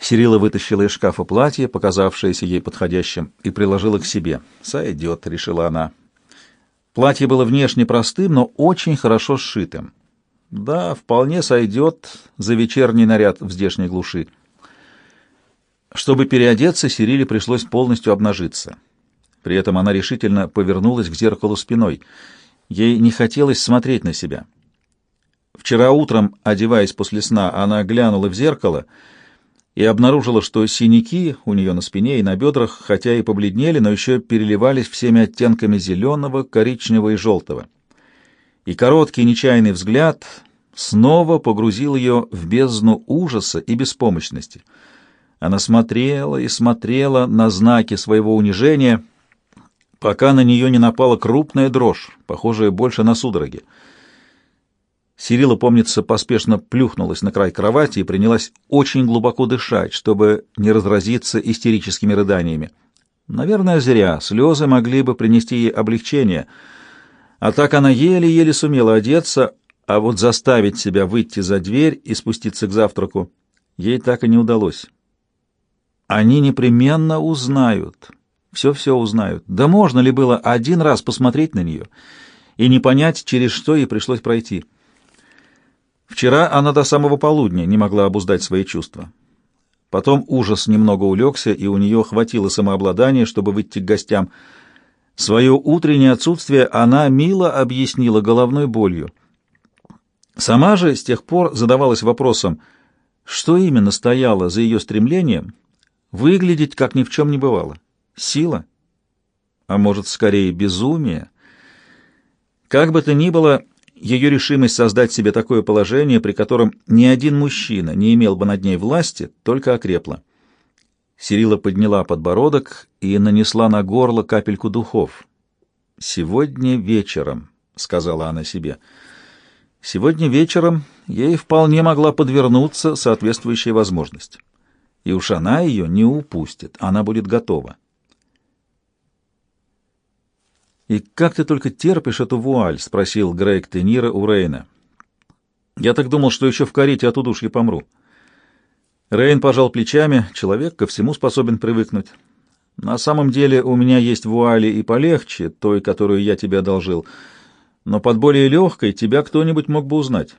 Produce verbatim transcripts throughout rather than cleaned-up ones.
Сирила вытащила из шкафа платье, показавшееся ей подходящим, и приложила к себе. «Сойдет», — решила она. Платье было внешне простым, но очень хорошо сшитым. Да, вполне сойдет за вечерний наряд в здешней глуши. Чтобы переодеться, Сириле пришлось полностью обнажиться. При этом она решительно повернулась к зеркалу спиной. Ей не хотелось смотреть на себя. Вчера утром, одеваясь после сна, она глянула в зеркало и обнаружила, что синяки у нее на спине и на бедрах, хотя и побледнели, но еще переливались всеми оттенками зеленого, коричневого и желтого. И короткий нечаянный взгляд снова погрузил ее в бездну ужаса и беспомощности. Она смотрела и смотрела на знаки своего унижения, пока на нее не напала крупная дрожь, похожая больше на судороги. Сирила, помнится, поспешно плюхнулась на край кровати и принялась очень глубоко дышать, чтобы не разразиться истерическими рыданиями. Наверное, зря. Слезы могли бы принести ей облегчение. А так она еле-еле сумела одеться, а вот заставить себя выйти за дверь и спуститься к завтраку ей так и не удалось. Они непременно узнают. Все-все узнают. Да можно ли было один раз посмотреть на нее и не понять, через что ей пришлось пройти? Вчера она до самого полудня не могла обуздать свои чувства. Потом ужас немного улегся, и у нее хватило самообладания, чтобы выйти к гостям. Свое утреннее отсутствие она мило объяснила головной болью. Сама же с тех пор задавалась вопросом, что именно стояло за ее стремлением выглядеть, как ни в чем не бывало. Сила? А может, скорее, безумие? Как бы то ни было, ее решимость создать себе такое положение, при котором ни один мужчина не имел бы над ней власти, только окрепла. Сирила подняла подбородок и нанесла на горло капельку духов. «Сегодня вечером», — сказала она себе, — «сегодня вечером ей вполне могла подвернуться соответствующая возможность. И уж она ее не упустит, она будет готова». «И как ты только терпишь эту вуаль?» — спросил Грег Тенира у Рейна. «Я так думал, что еще в карете от удушья помру». Рейн пожал плечами. Человек ко всему способен привыкнуть. «На самом деле у меня есть вуали и полегче, той, которую я тебе одолжил, но под более легкой тебя кто-нибудь мог бы узнать».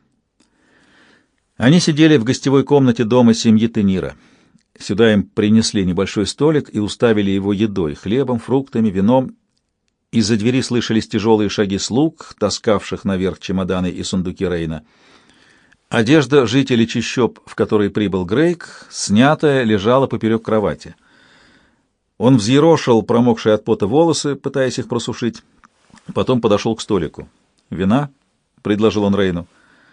Они сидели в гостевой комнате дома семьи Тенира. Сюда им принесли небольшой столик и уставили его едой, хлебом, фруктами, вином. Из-за двери слышались тяжелые шаги слуг, таскавших наверх чемоданы и сундуки Рейна. Одежда жителей чащоб, в которой прибыл Грейг, снятая, лежала поперек кровати. Он взъерошил промокшие от пота волосы, пытаясь их просушить. Потом подошел к столику. «Вина?» — предложил он Рейну.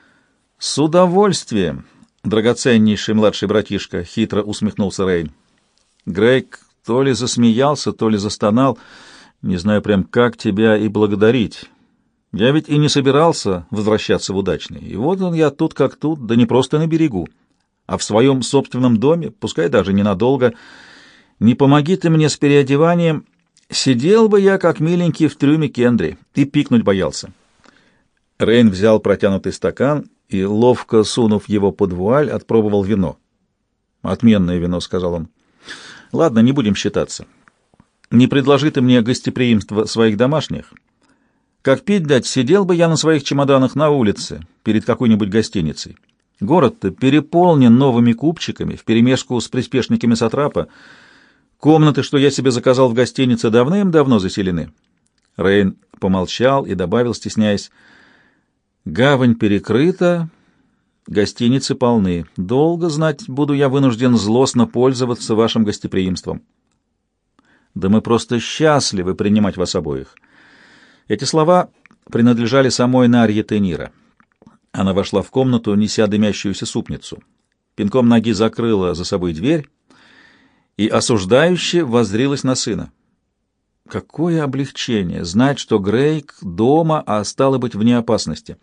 «С удовольствием, драгоценнейший младший братишка», — хитро усмехнулся Рейн. Грейг то ли засмеялся, то ли застонал. «Не знаю прям, как тебя и благодарить. Я ведь и не собирался возвращаться в Удачный. И вот он я тут как тут, да не просто на берегу, а в своем собственном доме, пускай даже ненадолго. Не помоги ты мне с переодеванием, сидел бы я как миленький в трюме Кендри и пикнуть боялся». Рейн взял протянутый стакан и, ловко сунув его под вуаль, отпробовал вино. «Отменное вино», — сказал он. «Ладно, не будем считаться. Не предложи ты мне гостеприимство своих домашних. Как пить дать, сидел бы я на своих чемоданах на улице, перед какой-нибудь гостиницей. Город-то переполнен новыми купчиками, вперемешку с приспешниками сатрапа. Комнаты, что я себе заказал в гостинице, давным-давно заселены». Рейн помолчал и добавил, стесняясь: «Гавань перекрыта, гостиницы полны. Долго, знать, буду я вынужден злостно пользоваться вашим гостеприимством». «Да мы просто счастливы принимать вас обоих». Эти слова принадлежали самой Нарье Тенира. Она вошла в комнату, неся дымящуюся супницу. Пинком ноги закрыла за собой дверь и осуждающе воззрилась на сына. Какое облегчение знать, что Грейг дома, а стало быть, вне опасности.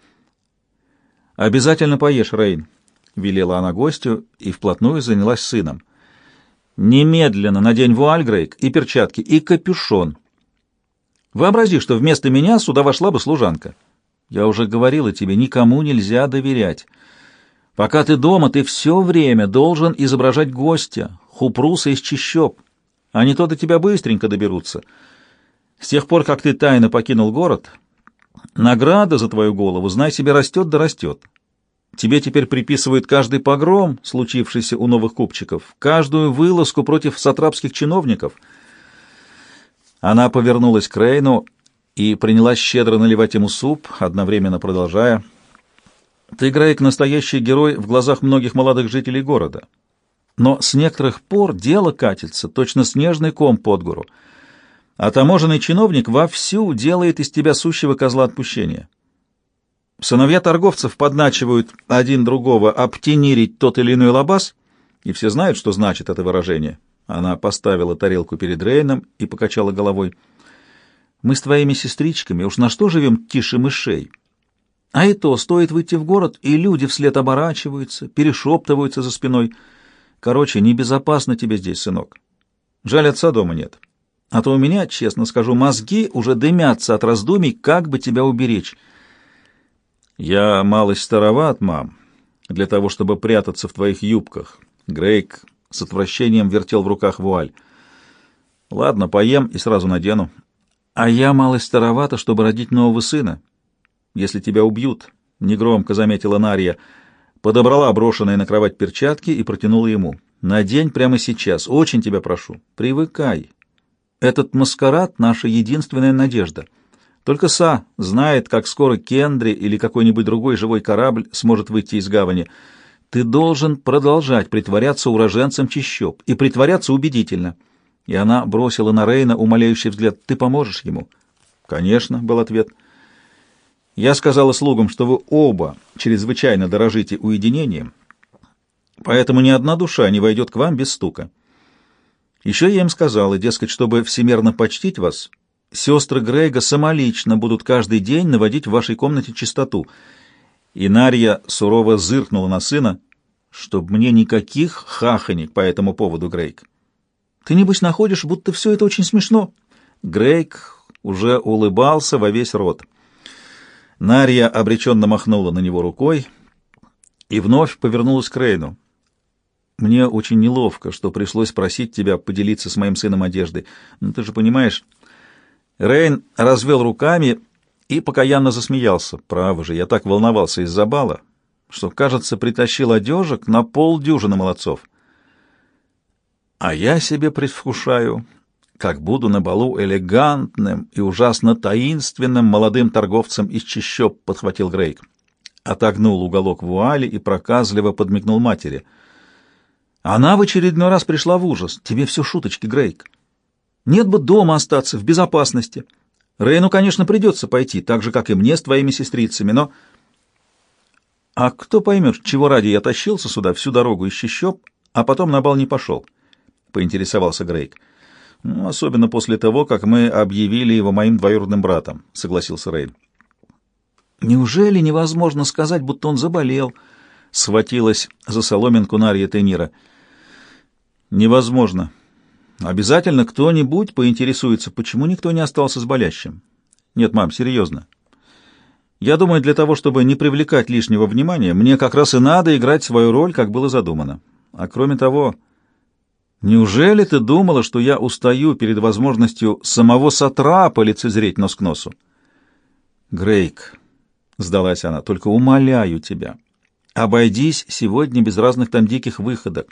«Обязательно поешь, Рейн», — велела она гостю и вплотную занялась сыном. «Немедленно надень вуаль, Грейг, и перчатки, и капюшон. Вообрази, что вместо меня сюда вошла бы служанка. Я уже говорила тебе, никому нельзя доверять. Пока ты дома, ты все время должен изображать гостя, хупруса из чащоб, а не то до тебя быстренько доберутся. С тех пор, как ты тайно покинул город, награда за твою голову, знай себе, растет да растет. Тебе теперь приписывают каждый погром, случившийся у новых купчиков, каждую вылазку против сатрапских чиновников. Она повернулась к Рейну и принялась щедро наливать ему суп, одновременно продолжая: «Ты, Грейк, настоящий герой в глазах многих молодых жителей города. Но с некоторых пор дело катится, точно снежный ком под гору, а таможенный чиновник вовсю делает из тебя сущего козла отпущения. Сыновья торговцев подначивают один другого обтенирить тот или иной лабаз, и все знают, что значит это выражение». Она поставила тарелку перед Рейном и покачала головой. «Мы с твоими сестричками уж на что живем тише мышей? А и то, стоит выйти в город, и люди вслед оборачиваются, перешептываются за спиной. Короче, небезопасно тебе здесь, сынок. Жаль, отца дома нет. А то у меня, честно скажу, мозги уже дымятся от раздумий, как бы тебя уберечь. Я малость староват, мам, для того, чтобы прятаться в твоих юбках». Грейк с отвращением вертел в руках вуаль. «Ладно, поем и сразу надену. А я малость старовата, чтобы родить нового сына. Если тебя убьют», — негромко заметила Нарья, подобрала брошенные на кровать перчатки и протянула ему. «Надень прямо сейчас, очень тебя прошу. Привыкай. Этот маскарад — наша единственная надежда. Только Са знает, как скоро Кендри или какой-нибудь другой живой корабль сможет выйти из гавани. Ты должен продолжать притворяться уроженцем чащоб, и притворяться убедительно». И она бросила на Рейна умоляющий взгляд. «Ты поможешь ему?» «Конечно», — был ответ. «Я сказала слугам, что вы оба чрезвычайно дорожите уединением, поэтому ни одна душа не войдет к вам без стука. Еще я им сказала, дескать, чтобы всемерно почтить вас, сестры Грейга самолично будут каждый день наводить в вашей комнате чистоту». И Нарья сурово зыркнула на сына. «Чтоб мне никаких хаханек по этому поводу, Грейг. Ты, небось, находишь, будто все это очень смешно?» Грейг уже улыбался во весь рот. Нарья обреченно махнула на него рукой и вновь повернулась к Рейну. «Мне очень неловко, что пришлось просить тебя поделиться с моим сыном одеждой. Ну, ты же понимаешь...» Рейн развел руками и покаянно засмеялся. «Право же, я так волновался из-за бала, что, кажется, притащил одежек на полдюжины молодцов. А я себе предвкушаю, как буду на балу элегантным и ужасно таинственным молодым торговцем из чащоб», — подхватил Грейк. Отогнул уголок вуали и проказливо подмигнул матери. Она в очередной раз пришла в ужас. «Тебе все шуточки, Грейк. Нет бы дома остаться, в безопасности. Рейну, конечно, придется пойти, так же, как и мне с твоими сестрицами, но...» «А кто поймет, чего ради я тащился сюда всю дорогу из чащоб, а потом на бал не пошел?» — поинтересовался Грейк. «Ну, особенно после того, как мы объявили его моим двоюродным братом», — согласился Рейн. «Неужели невозможно сказать, будто он заболел?» — схватилась за соломинку Нарья Тенира. «Невозможно. Обязательно кто-нибудь поинтересуется, почему никто не остался с болящим. Нет, мам, серьезно. Я думаю, для того, чтобы не привлекать лишнего внимания, мне как раз и надо играть свою роль, как было задумано. А кроме того, неужели ты думала, что я устаю перед возможностью самого сатрапа лицезреть нос к носу?» «Грейк», — сдалась она, — «только умоляю тебя, обойдись сегодня без разных там диких выходок.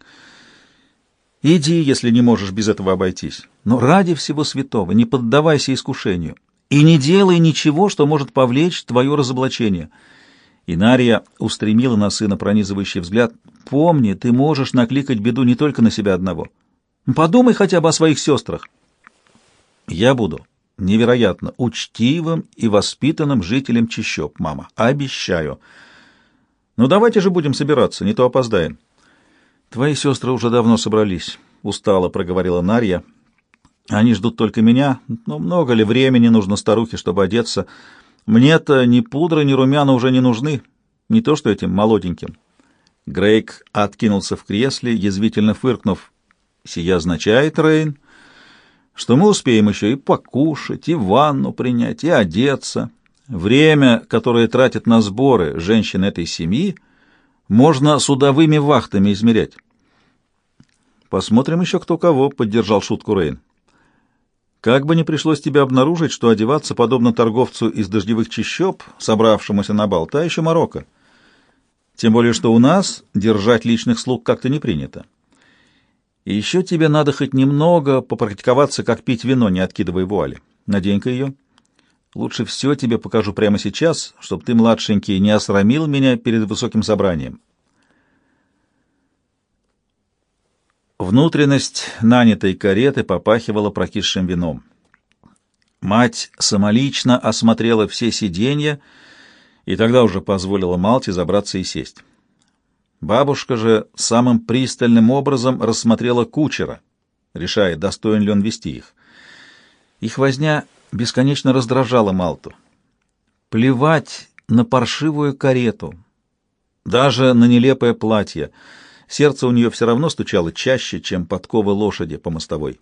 Иди, если не можешь без этого обойтись. Но ради всего святого не поддавайся искушению и не делай ничего, что может повлечь твое разоблачение». И Нарья устремила на сына пронизывающий взгляд. «Помни, ты можешь накликать беду не только на себя одного. Подумай хотя бы о своих сестрах». «Я буду невероятно учтивым и воспитанным жителем чащоб, мама. Обещаю. Ну, давайте же будем собираться, не то опоздаем». «Твои сестры уже давно собрались», — устало проговорила Нарья. «Они ждут только меня, но много ли времени нужно старухе, чтобы одеться? Мне-то ни пудра, ни румяна уже не нужны, не то что этим молоденьким». Грейк откинулся в кресле, язвительно фыркнув. «Сия означает, Рейн, что мы успеем еще и покушать, и ванну принять, и одеться. Время, которое тратят на сборы женщины этой семьи, Можно судовыми вахтами измерять. Посмотрим еще кто кого, — поддержал шутку Рейн. Как бы ни пришлось тебе обнаружить, что одеваться подобно торговцу из дождевых чащоб, собравшемуся на бал, та еще морока. Тем более, что у нас держать личных слуг как-то не принято. И еще тебе надо хоть немного попрактиковаться, как пить вино, не откидывая вуали. Надень-ка ее. Лучше все тебе покажу прямо сейчас, чтобы ты, младшенький, не осрамил меня перед высоким собранием. Внутренность нанятой кареты попахивала прокисшим вином. Мать самолично осмотрела все сиденья и тогда уже позволила Малте забраться и сесть. Бабушка же самым пристальным образом рассмотрела кучера, решая, достоин ли он вести их. Их возня бесконечно раздражала Малту. Плевать на паршивую карету, даже на нелепое платье. Сердце у нее все равно стучало чаще, чем подковы лошади по мостовой.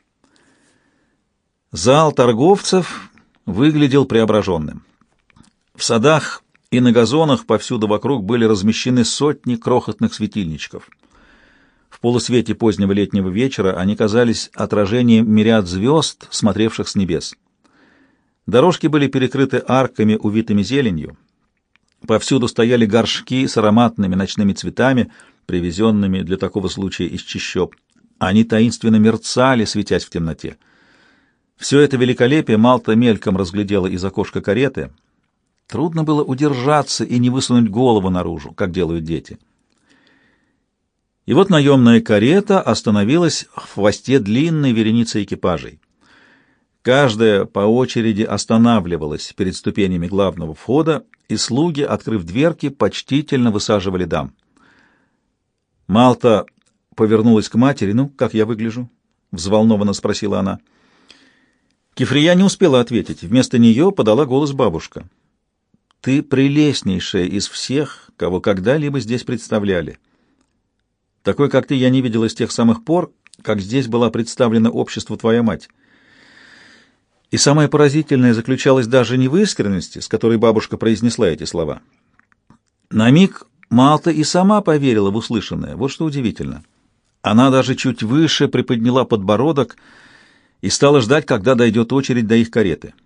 Зал торговцев выглядел преображенным. В садах и на газонах повсюду вокруг были размещены сотни крохотных светильничков. В полусвете позднего летнего вечера они казались отражением мириад звезд, смотревших с небес. Дорожки были перекрыты арками, увитыми зеленью. Повсюду стояли горшки с ароматными ночными цветами, привезенными для такого случая из чащоб. Они таинственно мерцали, светясь в темноте. Все это великолепие Малта мельком разглядела из окошка кареты. Трудно было удержаться и не высунуть голову наружу, как делают дети. И вот наемная карета остановилась в хвосте длинной вереницы экипажей. Каждая по очереди останавливалась перед ступенями главного входа, и слуги, открыв дверки, почтительно высаживали дам. Малта повернулась к матери. «Ну, как я выгляжу?» — взволнованно спросила она. Кефрия не успела ответить. Вместо нее подала голос бабушка. «Ты прелестнейшая из всех, кого когда-либо здесь представляли. Такой, как ты, я не видела с тех самых пор, как здесь была представлена обществу твоя мать». И самое поразительное заключалось даже не в искренности, с которой бабушка произнесла эти слова. На миг Малта и сама поверила в услышанное. Вот что удивительно. Она даже чуть выше приподняла подбородок и стала ждать, когда дойдет очередь до их кареты.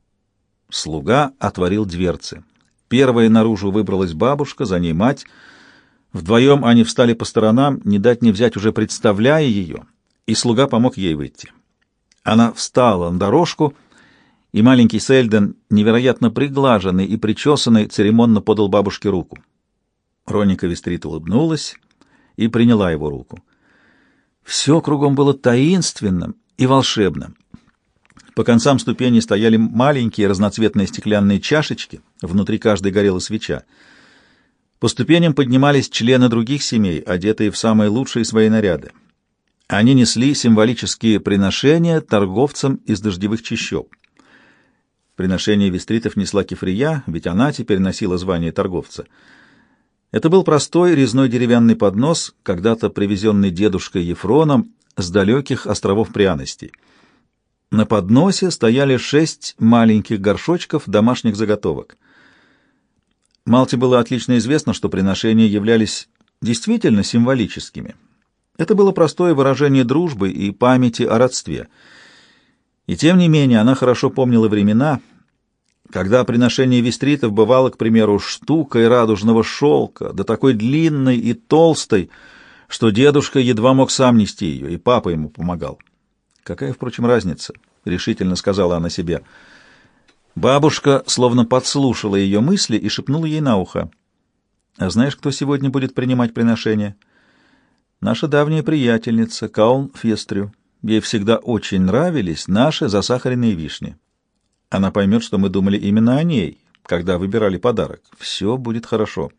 Слуга отворил дверцы. Первой наружу выбралась бабушка, за ней мать. Вдвоем они встали по сторонам, не дать не взять, уже представляя ее, и слуга помог ей выйти. Она встала на дорожку, и маленький Сельден, невероятно приглаженный и причесанный, церемонно подал бабушке руку. Роника Вестрит улыбнулась и приняла его руку. Все кругом было таинственным и волшебным. По концам ступеней стояли маленькие разноцветные стеклянные чашечки, внутри каждой горела свеча. По ступеням поднимались члены других семей, одетые в самые лучшие свои наряды. Они несли символические приношения торговцам из дождевых чащоб. Приношение вестритов несла Кефрия, ведь она теперь носила звание торговца. Это был простой резной деревянный поднос, когда-то привезенный дедушкой Ефроном с далеких островов пряностей. На подносе стояли шесть маленьких горшочков домашних заготовок. Малте было отлично известно, что приношения являлись действительно символическими. Это было простое выражение дружбы и памяти о родстве. И тем не менее она хорошо помнила времена, когда приношение вестритов бывало, к примеру, штукой радужного шелка, да такой длинной и толстой, что дедушка едва мог сам нести ее, и папа ему помогал. «Какая, впрочем, разница?» — решительно сказала она себе. Бабушка словно подслушала ее мысли и шепнула ей на ухо. «А знаешь, кто сегодня будет принимать приношение?» «Наша давняя приятельница Каун Фестрю. Ей всегда очень нравились наши засахаренные вишни. Она поймет, что мы думали именно о ней, когда выбирали подарок. Все будет хорошо».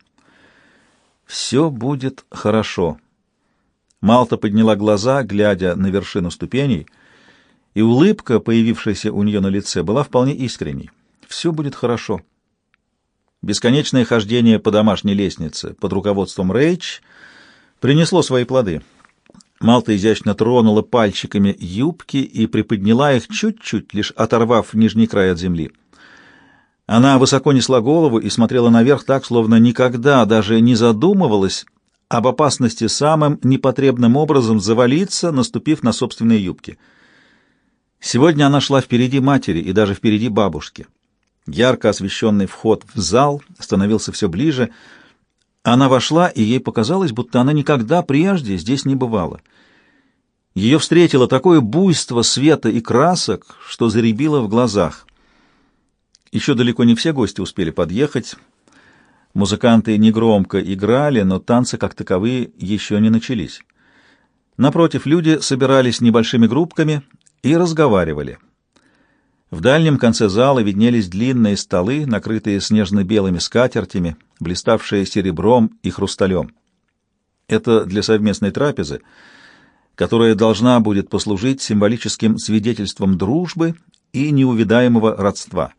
«Все будет хорошо». Малта подняла глаза, глядя на вершину ступеней, и улыбка, появившаяся у нее на лице, была вполне искренней. «Все будет хорошо». Бесконечное хождение по домашней лестнице под руководством Рейч принесло свои плоды. Малта изящно тронула пальчиками юбки и приподняла их чуть-чуть, лишь оторвав нижний край от земли. Она высоко несла голову и смотрела наверх так, словно никогда даже не задумывалась об опасности самым непотребным образом завалиться, наступив на собственные юбки. Сегодня она шла впереди матери и даже впереди бабушки. Ярко освещенный вход в зал становился все ближе. Она вошла, и ей показалось, будто она никогда прежде здесь не бывала. Ее встретило такое буйство света и красок, что зарябило в глазах. Еще далеко не все гости успели подъехать. Музыканты негромко играли, но танцы как таковые еще не начались. Напротив, люди собирались небольшими группками и разговаривали. В дальнем конце зала виднелись длинные столы, накрытые снежно-белыми скатертями, блиставшие серебром и хрусталем. Это для совместной трапезы, которая должна будет послужить символическим свидетельством дружбы и неувидаемого родства.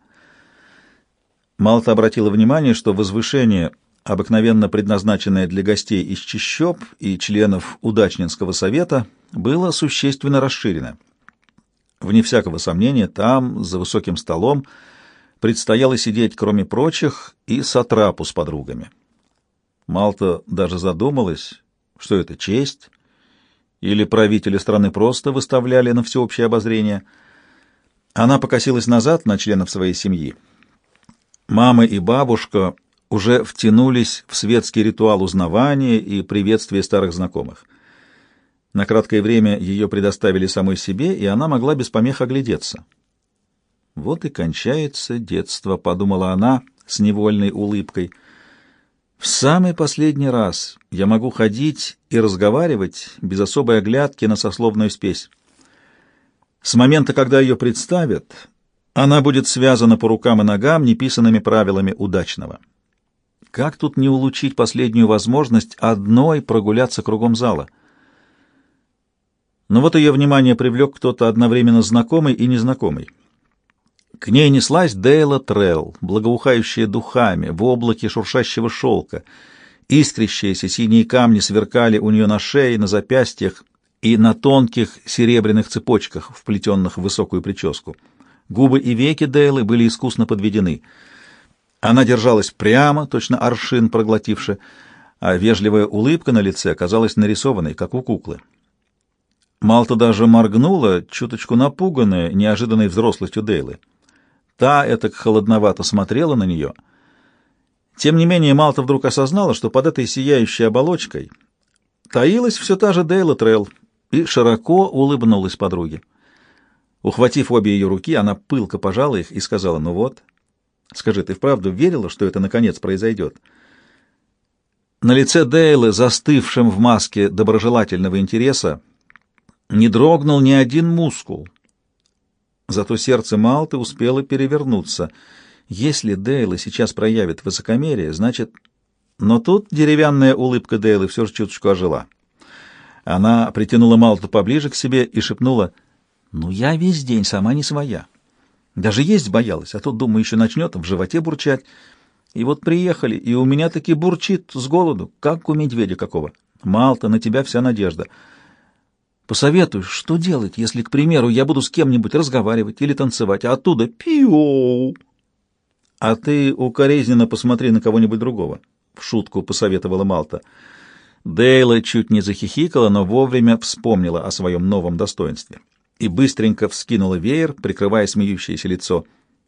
Малта обратила внимание, что возвышение, обыкновенно предназначенное для гостей из чащоб и членов удачнинского совета, было существенно расширено. Вне всякого сомнения, там, за высоким столом, предстояло сидеть, кроме прочих, и сатрапу с подругами. Малта даже задумалась, что это честь, или правители страны просто выставляли на всеобщее обозрение. Она покосилась назад на членов своей семьи. Мама и бабушка уже втянулись в светский ритуал узнавания и приветствия старых знакомых. На краткое время ее предоставили самой себе, и она могла без помех оглядеться. «Вот и кончается детство», — подумала она с невольной улыбкой. «В самый последний раз я могу ходить и разговаривать без особой оглядки на сословную спесь. С момента, когда ее представят, она будет связана по рукам и ногам неписанными правилами удачного. Как тут не улучшить последнюю возможность одной прогуляться кругом зала?» Но вот ее внимание привлек кто-то одновременно знакомый и незнакомый. К ней неслась Дейла Трелл, благоухающая духами, в облаке шуршащего шелка. Искрящиеся синие камни сверкали у нее на шее, на запястьях и на тонких серебряных цепочках, вплетенных в высокую прическу. Губы и веки Дейлы были искусно подведены. Она держалась прямо, точно аршин проглотивши, а вежливая улыбка на лице казалась нарисованной, как у куклы. Малта даже моргнула, чуточку напуганная неожиданной взрослостью Дейлы. Та этак холодновато смотрела на нее. Тем не менее, Малта вдруг осознала, что под этой сияющей оболочкой таилась все та же Дейла Трелл, и широко улыбнулась подруге. Ухватив обе ее руки, она пылко пожала их и сказала: «Ну вот, скажи, ты вправду верила, что это наконец произойдет?» На лице Дейлы, застывшем в маске доброжелательного интереса, не дрогнул ни один мускул. Зато сердце Малты успело перевернуться. Если Дейла сейчас проявит высокомерие, значит... Но тут деревянная улыбка Дейлы все же чуточку ожила. Она притянула Малту поближе к себе и шепнула: «Ну, я весь день сама не своя. Даже есть боялась, а тут, думаю, еще начнет в животе бурчать. И вот приехали, и у меня таки бурчит с голоду, как у медведя какого. Малта, на тебя вся надежда. Посоветуй, что делать, если, к примеру, я буду с кем-нибудь разговаривать или танцевать, а оттуда пиу. А ты укоризненно посмотри на кого-нибудь другого», — в шутку посоветовала Малта. Дейла чуть не захихикала, но вовремя вспомнила о своем новом достоинстве и быстренько вскинула веер, прикрывая смеющееся лицо.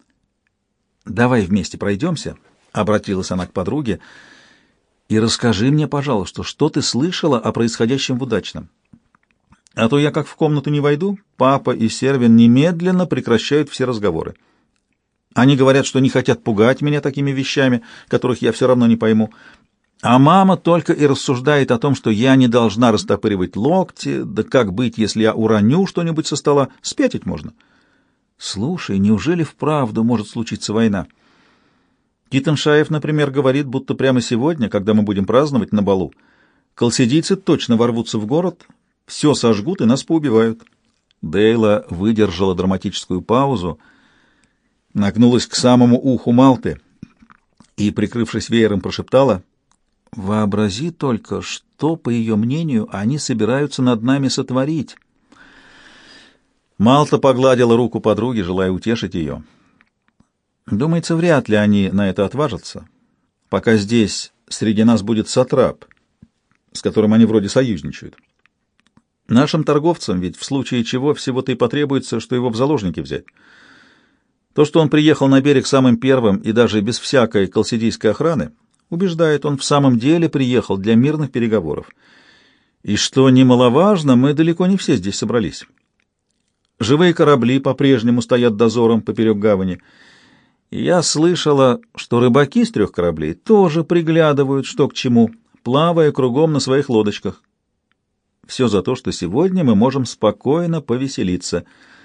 «Давай вместе пройдемся», — обратилась она к подруге, — «и расскажи мне, пожалуйста, что ты слышала о происходящем в Удачном. А то я как в комнату не войду, папа и Сервин немедленно прекращают все разговоры. Они говорят, что не хотят пугать меня такими вещами, которых я все равно не пойму. А мама только и рассуждает о том, что я не должна растопыривать локти, да как быть, если я уроню что-нибудь со стола, спятить можно. Слушай, неужели вправду может случиться война? Китеншаев, например, говорит, будто прямо сегодня, когда мы будем праздновать на балу, колсидийцы точно ворвутся в город, все сожгут и нас поубивают». Дейла выдержала драматическую паузу, нагнулась к самому уху Малты и, прикрывшись веером, прошептала: «Вообрази только, что, по ее мнению, они собираются над нами сотворить». Малта погладила руку подруги, желая утешить ее. Думается, вряд ли они на это отважатся, пока здесь среди нас будет сатрап, с которым они вроде союзничают. Нашим торговцам ведь в случае чего всего-то и потребуется, что его в заложники взять. То, что он приехал на берег самым первым и даже без всякой колсидийской охраны, убеждает, он в самом деле приехал для мирных переговоров. И что немаловажно, мы далеко не все здесь собрались. Живые корабли по-прежнему стоят дозором поперек гавани. И я слышала, что рыбаки с трех кораблей тоже приглядывают, что к чему, плавая кругом на своих лодочках. Все за то, что сегодня мы можем спокойно повеселиться.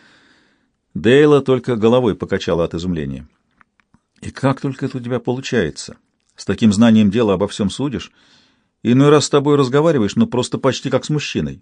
Дейла только головой покачала от изумления. И как только это у тебя получается? С таким знанием дела обо всем судишь. Иной раз с тобой разговариваешь, но просто почти как с мужчиной.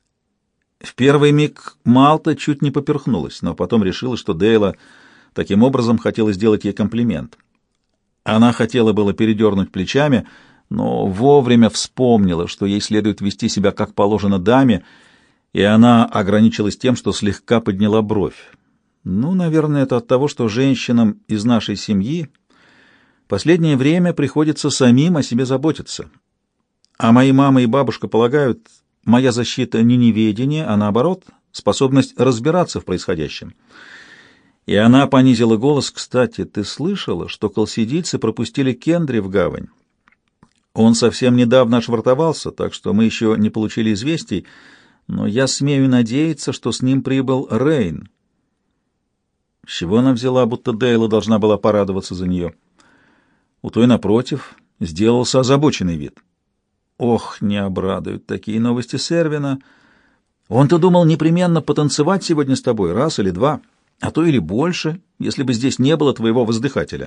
В первый миг Малта чуть не поперхнулась, но потом решила, что Дейла таким образом хотела сделать ей комплимент. Она хотела было передернуть плечами, но вовремя вспомнила, что ей следует вести себя как положено даме, и она ограничилась тем, что слегка подняла бровь. Ну, наверное, это от того, что женщинам из нашей семьи последнее время приходится самим о себе заботиться. А мои мама и бабушка полагают, моя защита не неведение, а наоборот, способность разбираться в происходящем. И она понизила голос. Кстати, ты слышала, что колсидийцы пропустили Кендри в гавань? Он совсем недавно отшвартовался, так что мы еще не получили известий, но я смею надеяться, что с ним прибыл Рейн. С чего она взяла, будто Дейла должна была порадоваться за нее? У той, напротив, сделался озабоченный вид. Ох, не обрадуют такие новости Сервина. Он-то думал непременно потанцевать сегодня с тобой раз или два, а то или больше, если бы здесь не было твоего воздыхателя.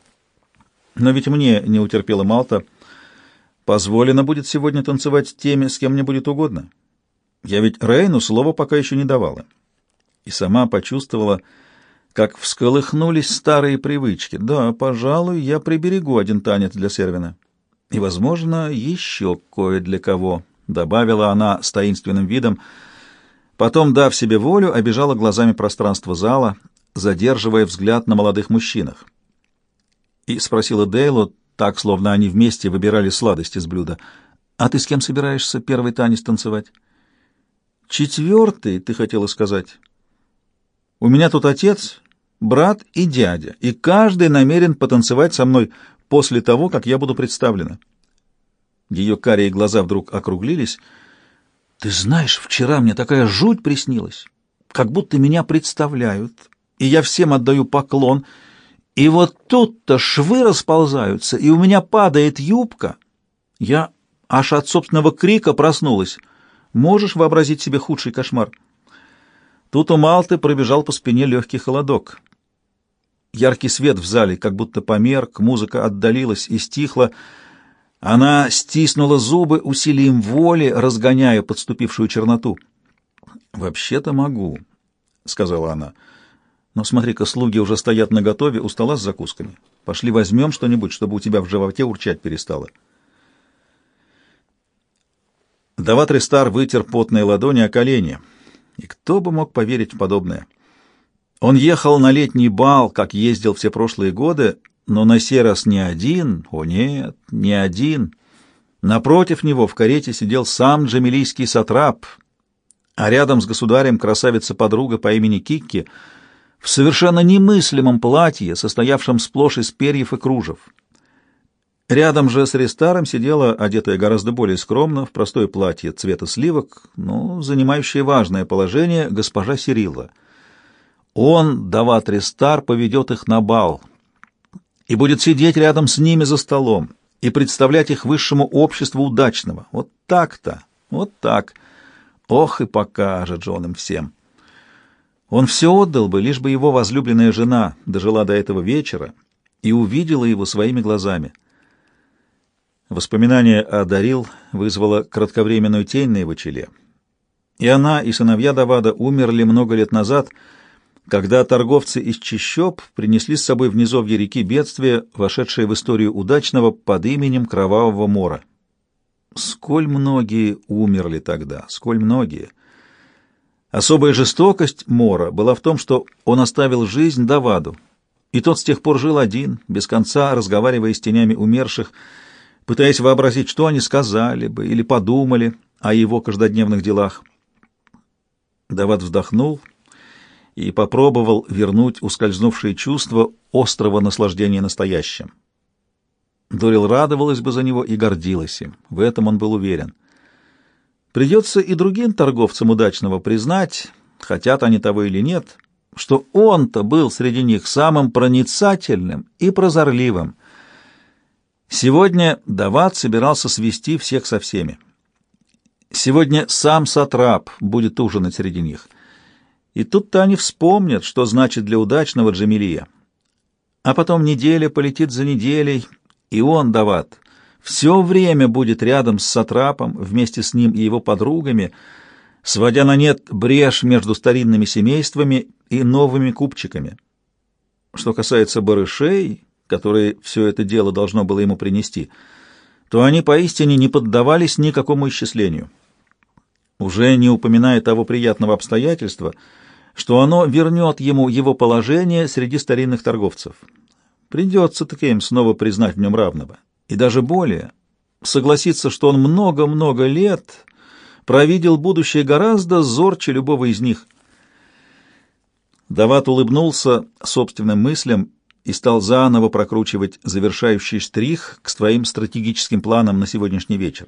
Но ведь мне, не утерпела Малта, позволено будет сегодня танцевать с теми, с кем мне будет угодно. Я ведь Рейну слова пока еще не давала. И сама почувствовала, как всколыхнулись старые привычки. Да, пожалуй, я приберегу один танец для Сервина. И, возможно, еще кое для кого, — добавила она с таинственным видом. Потом, дав себе волю, обежала глазами пространство зала, задерживая взгляд на молодых мужчинах. И спросила Дейлу, так, словно они вместе выбирали сладости с блюда: «А ты с кем собираешься первый танец танцевать?» «Четвертый, ты хотела сказать. У меня тут отец, брат и дядя, и каждый намерен потанцевать со мной после того, как я буду представлена». Ее карие глаза вдруг округлились. «Ты знаешь, вчера мне такая жуть приснилась, как будто меня представляют, и я всем отдаю поклон, и вот тут-то швы расползаются, и у меня падает юбка. Я аж от собственного крика проснулась. Можешь вообразить себе худший кошмар?» Тут у Малты пробежал по спине легкий холодок. Яркий свет в зале как будто померк, музыка отдалилась и стихла. Она стиснула зубы усилием воли, разгоняя подступившую черноту. «Вообще-то могу», — сказала она. «Но смотри-ка, слуги уже стоят наготове у стола с закусками. Пошли возьмем что-нибудь, чтобы у тебя в животе урчать перестало». Даватри Стар вытер потные ладони о колени. И кто бы мог поверить в подобное? Он ехал на летний бал, как ездил все прошлые годы, но на сей раз не один, о нет, не один. Напротив него в карете сидел сам джамилийский сатрап, а рядом с государем красавица-подруга по имени Кикки в совершенно немыслимом платье, состоявшем сплошь из перьев и кружев. Рядом же с Рестаром сидела, одетая гораздо более скромно, в простое платье цвета сливок, но занимающая важное положение, госпожа Сирилла. Он, Даватри Стар, поведет их на бал и будет сидеть рядом с ними за столом и представлять их высшему обществу удачного. Вот так-то, вот так. Ох, и покажет же он им всем. Он все отдал бы, лишь бы его возлюбленная жена дожила до этого вечера и увидела его своими глазами. Воспоминание о Дарил вызвало кратковременную тень на его челе. И она, и сыновья Давада умерли много лет назад, когда торговцы из чащоб принесли с собой в низовье реки бедствие, вошедшее в историю удачного под именем Кровавого Мора. Сколь многие умерли тогда, сколь многие. Особая жестокость Мора была в том, что он оставил жизнь Даваду И тот с тех пор жил один, без конца разговаривая с тенями умерших, пытаясь вообразить, что они сказали бы или подумали о его каждодневных делах. Дават вздохнул и попробовал вернуть ускользнувшие чувства острого наслаждения настоящим. Дорил радовалась бы за него и гордилась им, в этом он был уверен. Придется и другим торговцам удачного признать, хотят они того или нет, что он-то был среди них самым проницательным и прозорливым. Сегодня Дават собирался свести всех со всеми. Сегодня сам сатрап будет ужинать среди них. И тут-то они вспомнят, что значит для удачного Джамилия. А потом неделя полетит за неделей, и он, Дават, все время будет рядом с сатрапом, вместе с ним и его подругами, сводя на нет брешь между старинными семействами и новыми купчиками. Что касается барышей, которые все это дело должно было ему принести, то они поистине не поддавались никакому исчислению. Уже не упоминая того приятного обстоятельства, что оно вернет ему его положение среди старинных торговцев. Придется-таки им снова признать в нем равного. И даже более, согласиться, что он много-много лет провидел будущее гораздо зорче любого из них. Дават улыбнулся собственным мыслям и стал заново прокручивать завершающий штрих к своим стратегическим планам на сегодняшний вечер.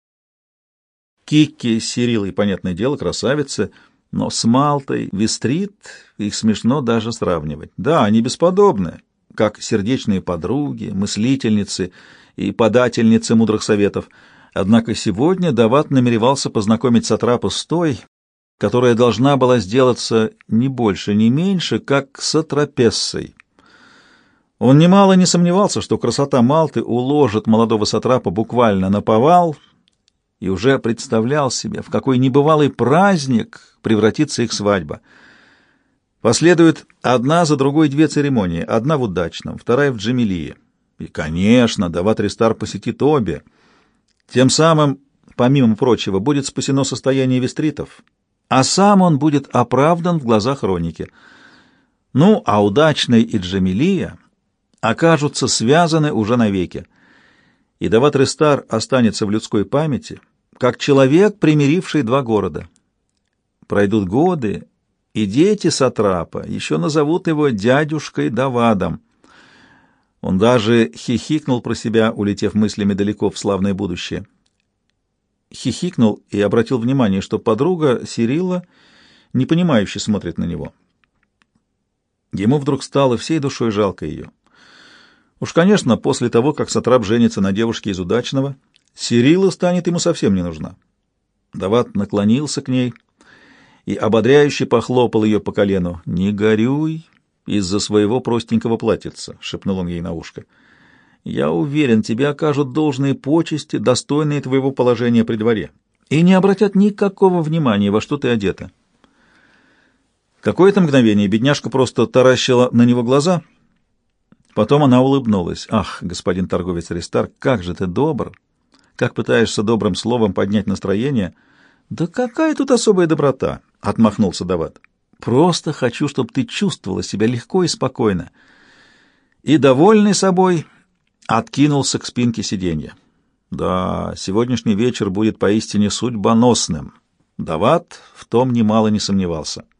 Кикки с Сирилой, понятное дело, красавицы, но с Малтой, Вестрит их смешно даже сравнивать. Да, они бесподобны, как сердечные подруги, мыслительницы и подательницы мудрых советов. Однако сегодня Дават намеревался познакомить сатрапа с той, которая должна была сделаться не больше, не меньше, как сатрапессой. Он немало не сомневался, что красота Малты уложит молодого сатрапа буквально наповал, и уже представлял себе, в какой небывалый праздник превратится их свадьба. Последует одна за другой две церемонии, одна в удачном, вторая в Джамилии. И, конечно, Дават Ристар посетит обе. Тем самым, помимо прочего, будет спасено состояние вестритов, а сам он будет оправдан в глазах Роники. Ну, а удачный и Джамилия окажутся связаны уже навеки, и Дават Ристар останется в людской памяти, как человек, примиривший два города. Пройдут годы, и дети сатрапа еще назовут его дядюшкой Давадом. Он даже хихикнул про себя, улетев мыслями далеко в славное будущее. Хихикнул и обратил внимание, что подруга Сирила непонимающе смотрит на него. Ему вдруг стало всей душой жалко ее. Уж, конечно, после того, как сатрап женится на девушке из удачного, Сирила станет ему совсем не нужна. Дават наклонился к ней и ободряюще похлопал ее по колену. «Не горюй из-за своего простенького платьица», — шепнул он ей на ушко. «Я уверен, тебе окажут должные почести, достойные твоего положения при дворе, и не обратят никакого внимания, во что ты одета». Какое-то мгновение бедняжка просто таращила на него глаза. Потом она улыбнулась. «Ах, господин торговец Ристар, как же ты добр! Как пытаешься добрым словом поднять настроение!» «Да какая тут особая доброта!» — отмахнулся Дават. «Просто хочу, чтобы ты чувствовала себя легко и спокойно». И, довольный собой, откинулся к спинке сиденья. Да, сегодняшний вечер будет поистине судьбоносным. Дават в том немало не сомневался.